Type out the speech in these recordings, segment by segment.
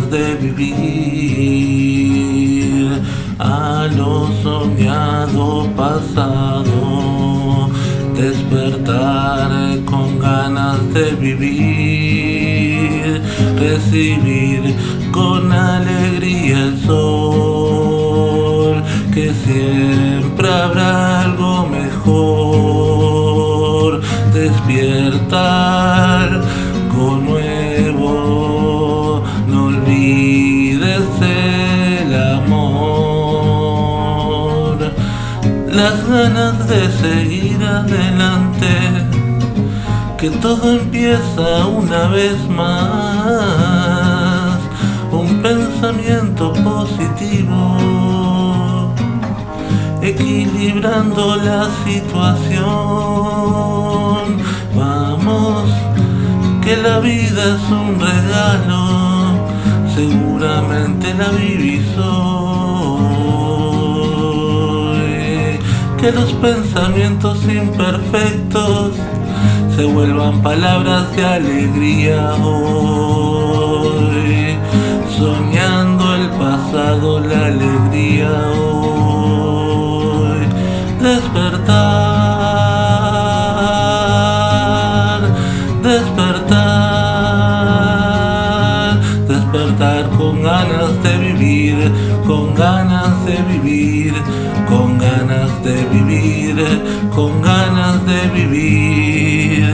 de vivir a lo soñado pasado, despertar con ganas de vivir, recibir con alegría el sol, que siempre habrá algo mejor, despertar con nuevo, no olvides el amor, las ganas de seguir adelante, que todo empieza una vez más, un pensamiento positivo, equilibrando la situación. Vamos, que la vida es un regalo, seguramente la vivís hoy. Que los pensamientos imperfectos se vuelvan palabras de alegría hoy, soñando el pasado, la alegría hoy, despertar, despertar, despertar con ganas de vivir, con ganas de vivir, con ganas de vivir, con ganas de vivir,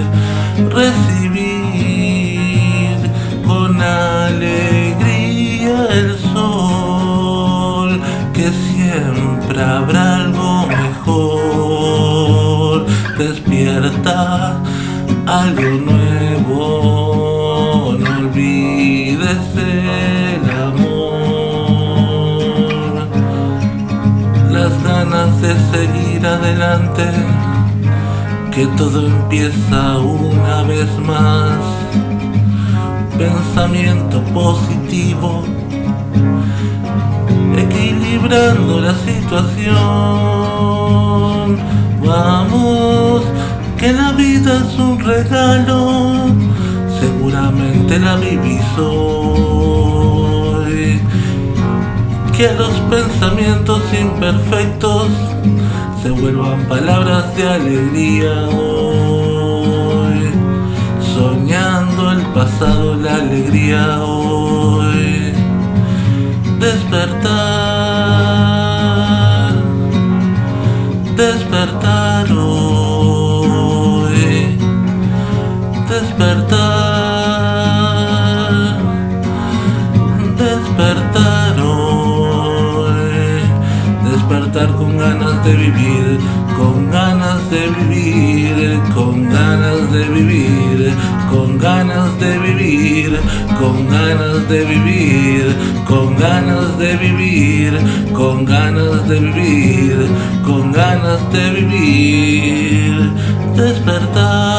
recibir con alegría el sol, que siempre habrá algo mejor, despierta algo nuevo, no olvides el amor, las ganas de seguir adelante, que todo empieza una vez más, pensamiento positivo, equilibrando la situación. Vamos, que la vida es un regalo, seguramente la vivís hoy. Que los pensamientos imperfectos se vuelvan palabras de alegría hoy, soñando el pasado, la alegría hoy, despertar, despertar hoy, despertar, despertar hoy, despertar con ganas de vivir, con ganas de vivir, con ganas de vivir, con ganas de vivir, con ganas de vivir, con ganas de vivir, con ganas de vivir, con ganas de vivir, despertar.